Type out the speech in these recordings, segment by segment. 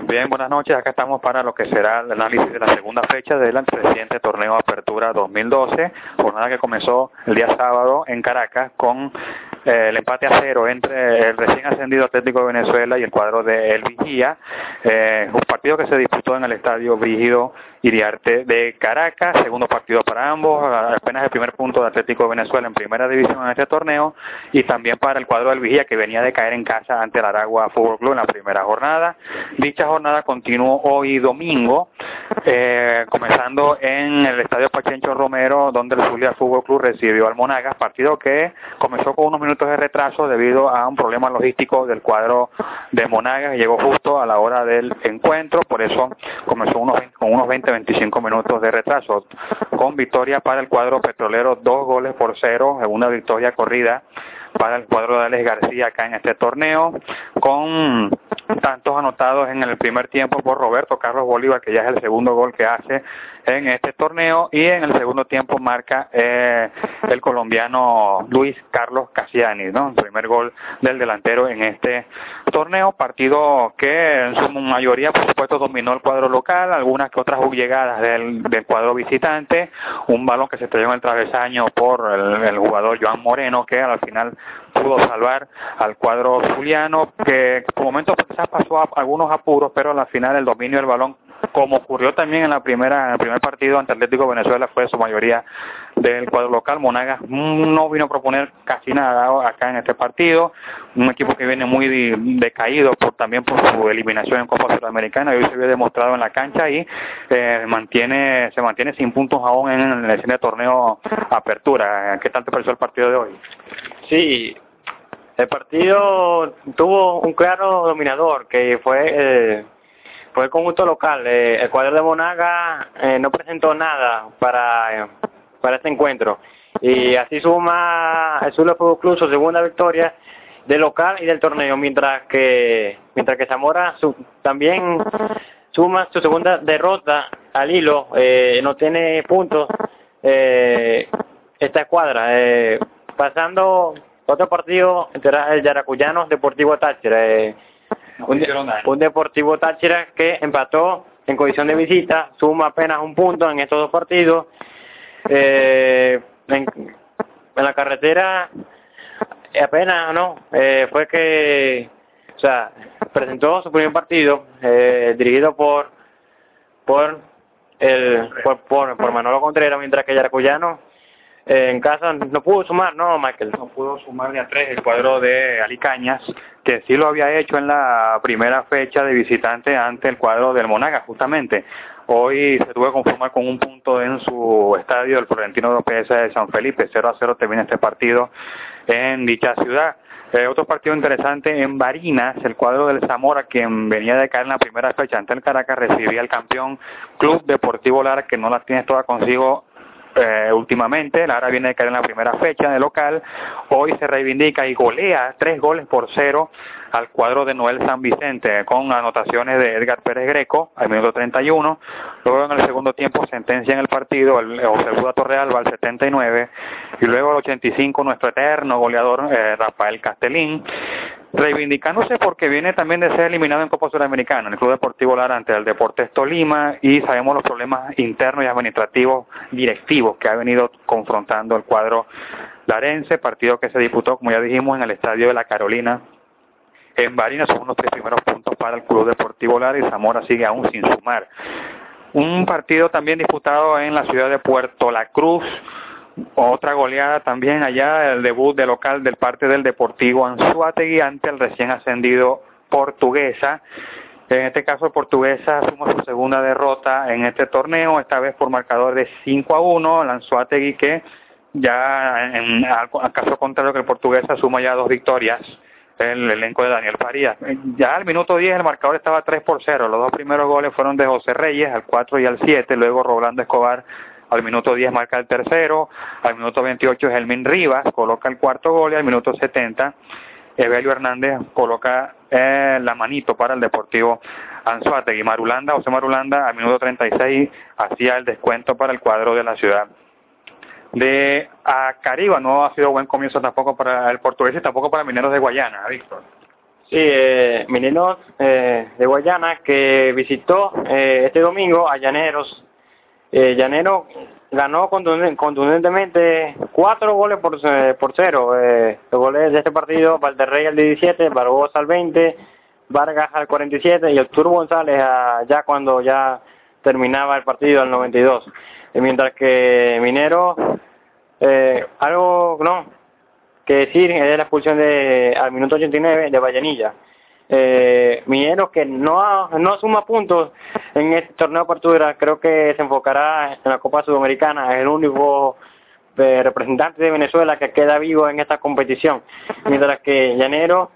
Bien, buenas noches. Acá estamos para lo que será el análisis de la segunda fecha del reciente torneo Apertura 2012, jornada que comenzó el día sábado en Caracas con el empate a 0 entre el recién ascendido Atlético de Venezuela y el cuadro de El Vigía, un partido que se disputó en el estadio Brígido Iriarte de Caracas, segundo partido para ambos, apenas el primer punto de Atlético de Venezuela en primera división en este torneo, y también para el cuadro del Vigía, que venía de caer en casa ante el Aragua Fútbol Club en la primera jornada. Dicha jornada continuó hoy domingo, comenzando en el estadio Pachencho Romero, donde el Zulia Fútbol Club recibió al Monagas, partido que comenzó con unos minutos de retraso debido a un problema logístico del cuadro de Monagas, que llegó justo a la hora del encuentro, por eso comenzó con unos 20-25 minutos de retraso, con victoria para el cuadro petrolero 2-0, una victoria corrida para el cuadro de Alex García acá en este torneo, con tantos anotados en el primer tiempo por Roberto Carlos Bolívar, que ya es el segundo gol que hace en este torneo, y en el segundo tiempo marca el colombiano Luis Carlos Cassiani, ¿no? El primer gol del delantero en este torneo, partido que en su mayoría por supuesto dominó el cuadro local, algunas que otras llegadas del cuadro visitante, un balón que se estrelló en el travesaño por el jugador Joan Moreno, que al final pudo salvar al cuadro zuliano, que por momentos quizás pasó a algunos apuros, pero al final el dominio del balón, como ocurrió también en el primer partido ante Atlético de Venezuela, fue su mayoría del cuadro local. Monagas no vino a proponer casi nada acá en este partido, un equipo que viene muy decaído también por su eliminación en Copa Sudamericana, y hoy se vio demostrado en la cancha y se mantiene sin puntos aún en el escenario de torneo Apertura. ¿Qué tal te pareció el partido de hoy? Sí, el partido tuvo un claro dominador, que fue el conjunto local. El cuadro de Monagas no presentó nada para este encuentro, y así suma el Zulia Fútbol Club su segunda victoria del local y del torneo, mientras que Zamora también suma su segunda derrota al hilo. No tiene puntos esta escuadra, pasando otro partido entre el Yaracuyano Deportivo Táchira, un Deportivo Táchira que empató en condición de visita, suma apenas un punto en estos dos partidos. En la carretera apenas fue que, o sea, presentó su primer partido, dirigido por Manolo Contreras, mientras que Yaracuyano en casa no pudo sumar, ¿no, Michael? No pudo sumar de a 3 el cuadro de Alicañas, que sí lo había hecho en la primera fecha de visitante ante el cuadro del Monagas, justamente. Hoy se tuvo que conformar con un punto en su estadio, el Florentino López de San Felipe. 0-0 termina este partido en dicha ciudad. Otro partido interesante en Barinas, el cuadro del Zamora, quien venía de caer en la primera fecha ante el Caracas, recibía al campeón Club Deportivo Lara, que no las tiene todas consigo últimamente. Lara viene de caer en la primera fecha de local, hoy se reivindica y golea 3-0 al cuadro de Noel San Vicente, con anotaciones de Edgar Pérez Greco al minuto 31, luego en el segundo tiempo sentencia en el partido José Buda Torrealba al 79, y luego al 85 nuestro eterno goleador Rafael Castellín, reivindicándose porque viene también de ser eliminado en Copa Sudamericana en el Club Deportivo Lara ante el Deportes Tolima, y sabemos los problemas internos y administrativos directivos que ha venido confrontando el cuadro larense. Partido que se disputó, como ya dijimos, en el Estadio de la Carolina en Barinas. Son unos 3 primeros puntos para el Club Deportivo Lara, y Zamora sigue aún sin sumar. Un partido también disputado en la ciudad de Puerto La Cruz, otra goleada también allá, el debut de local del parte del Deportivo Anzoátegui ante el recién ascendido Portuguesa. En este caso Portuguesa suma su segunda derrota en este torneo, esta vez por marcador de 5-1, el Anzoátegui, que ya al caso contrario que el Portuguesa suma ya 2 victorias, el elenco de Daniel Farías. Ya al minuto 10 el marcador estaba 3-0, los 2 primeros goles fueron de José Reyes al 4 y al 7, luego Rolando Escobar al minuto 10 marca el tercero, al minuto 28 Gelmin Rivas coloca el cuarto gol, y al minuto 70 Evelio Hernández coloca la manito para el Deportivo Anzoátegui. José Marulanda al minuto 36 hacía el descuento para el cuadro de la ciudad de Acariba. No ha sido buen comienzo tampoco para el Portugués y tampoco para Mineros de Guayana, Víctor. Sí, Mineros de Guayana que visitó este domingo a Llaneros. Llanero ganó contundentemente 4 goles por 0. Los goles de este partido: Valderrey al 17, Barbosa al 20, Vargas al 47 y Arturo González ya cuando ya terminaba el partido al 92. Mientras que Minero, algo no que decir es la expulsión al minuto 89 de Vallenilla. Mineros que no suma puntos en este torneo de apertura, creo que se enfocará en la Copa Sudamericana. Es el único representante de Venezuela que queda vivo en esta competición, mientras que Llanero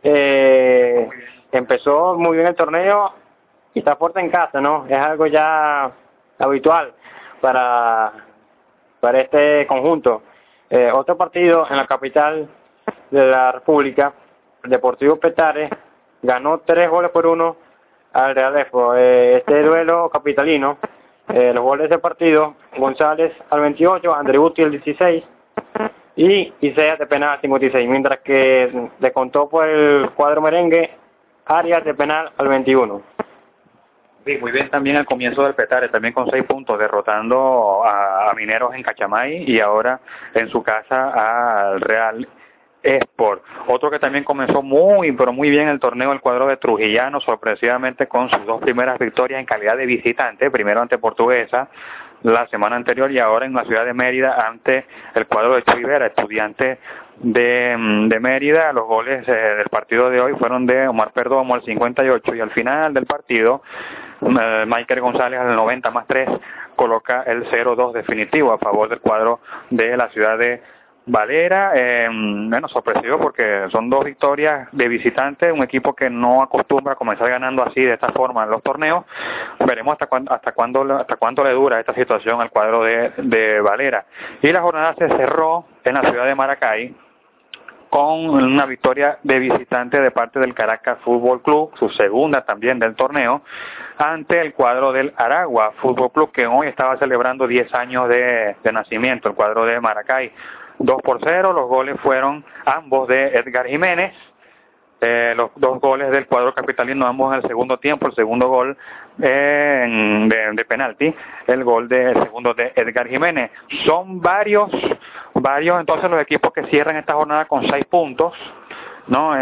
empezó muy bien el torneo y está fuerte en casa, ¿no? Es algo ya habitual para este conjunto. Otro partido en la capital de la República, Deportivo Petare ganó 3 goles por 1 al Real Expo. Este duelo capitalino, los goles de partido: González al 28, Andreuti al 16 y Isaias de penal al 56, mientras que descontó por el cuadro merengue Arias de penal al 21. Sí, muy bien también al comienzo del Petare, también con 6 puntos, derrotando a Mineros en Cachamay y ahora en su casa al Real Sport. Otro que también comenzó pero muy bien el torneo, el cuadro de Trujillano, sorpresivamente con sus 2 primeras victorias en calidad de visitante, primero ante Portuguesa la semana anterior y ahora en la ciudad de Mérida ante el cuadro de Chuivera, Estudiante de Mérida. Los goles del partido de hoy fueron de Omar Perdomo al 58 y al final del partido Michael González al 90 más 3 coloca el 0-2 definitivo a favor del cuadro de la ciudad de Valera. Bueno, sorpresivo porque son 2 victorias de visitante, un equipo que no acostumbra a comenzar ganando así de esta forma en los torneos. Veremos hasta cuánto le dura esta situación al cuadro de Valera. Y la jornada se cerró en la ciudad de Maracay con una victoria de visitante de parte del Caracas Fútbol Club, su segunda también del torneo, ante el cuadro del Aragua Fútbol Club, que hoy estaba celebrando 10 años de nacimiento, el cuadro de Maracay. 2-0, los goles fueron ambos de Edgar Jiménez, los 2 goles del cuadro capitalino, ambos en el segundo tiempo, el segundo gol de penalti, el gol segundo de Edgar Jiménez. Son varios entonces los equipos que cierran esta jornada con 6 puntos, ¿no?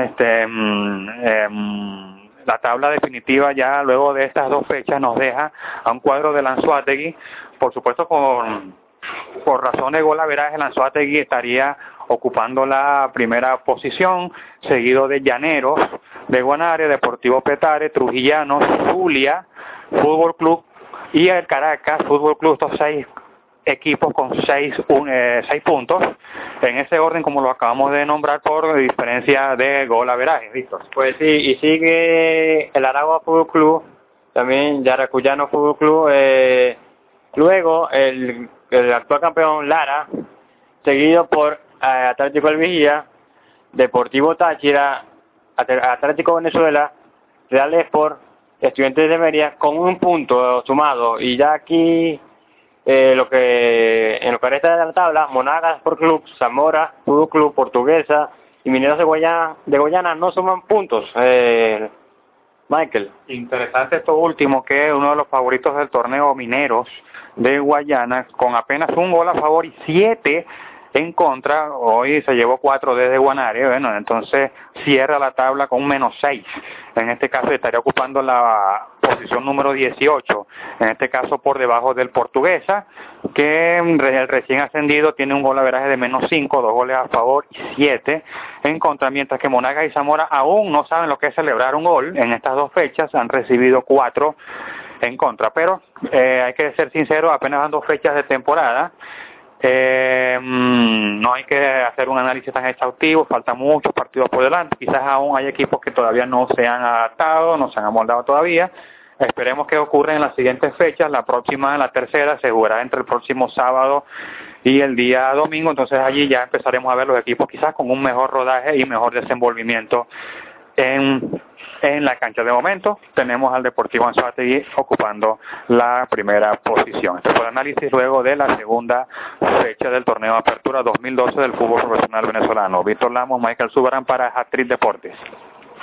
La tabla definitiva ya luego de estas 2 fechas nos deja a un cuadro de Anzoátegui, por supuesto por razón de golaveraje, Anzoátegui estaría ocupando la primera posición, seguido de Llaneros, de Guanare, Deportivo Petare, Trujillano, Zulia Fútbol Club y el Caracas Fútbol Club. Estos 6 equipos con 6 puntos, en ese orden como lo acabamos de nombrar por diferencia de golaveraje, Víctor. Pues sí, y sigue el Aragua Fútbol Club, también Yaracuyano Fútbol Club, luego el actual campeón Lara, seguido por Atlético El Vigía, Deportivo Táchira, Atlético Venezuela, Real Sport, Estudiantes de Mérida con 1 punto sumado. Y ya aquí en lo que resta de la tabla, Monagas Sport Club, Zamora Fútbol Club, Portuguesa y Mineros de Guayana no suman puntos. Michael. Interesante esto último, que es uno de los favoritos del torneo, Mineros de Guayana, con apenas 1 gol a favor y 7 en contra. Hoy se llevó 4 desde Guanare, bueno, entonces cierra la tabla con -6. En este caso estaría ocupando la posición número 18, en este caso por debajo del Portuguesa, que el recién ascendido tiene un golaveraje de -5, 2 goles a favor y 7 en contra, mientras que Monagas y Zamora aún no saben lo que es celebrar un gol. En estas 2 fechas han recibido 4 en contra, pero hay que ser sincero, apenas van 2 fechas de temporada. No hay que hacer un análisis tan exhaustivo, faltan muchos partidos por delante, quizás aún hay equipos que todavía no se han adaptado, no se han amoldado todavía. Esperemos que ocurra en las siguientes fechas. La próxima, la tercera, se jugará entre el próximo sábado y el día domingo, entonces allí ya empezaremos a ver los equipos quizás con un mejor rodaje y mejor desenvolvimiento en la cancha. De momento tenemos al Deportivo Anzoátegui ocupando la primera posición. Este fue el análisis luego de la segunda fecha del torneo de Apertura 2012 del fútbol profesional venezolano. Víctor Lamos, Michael Subaran para Hat-Trick Deportes.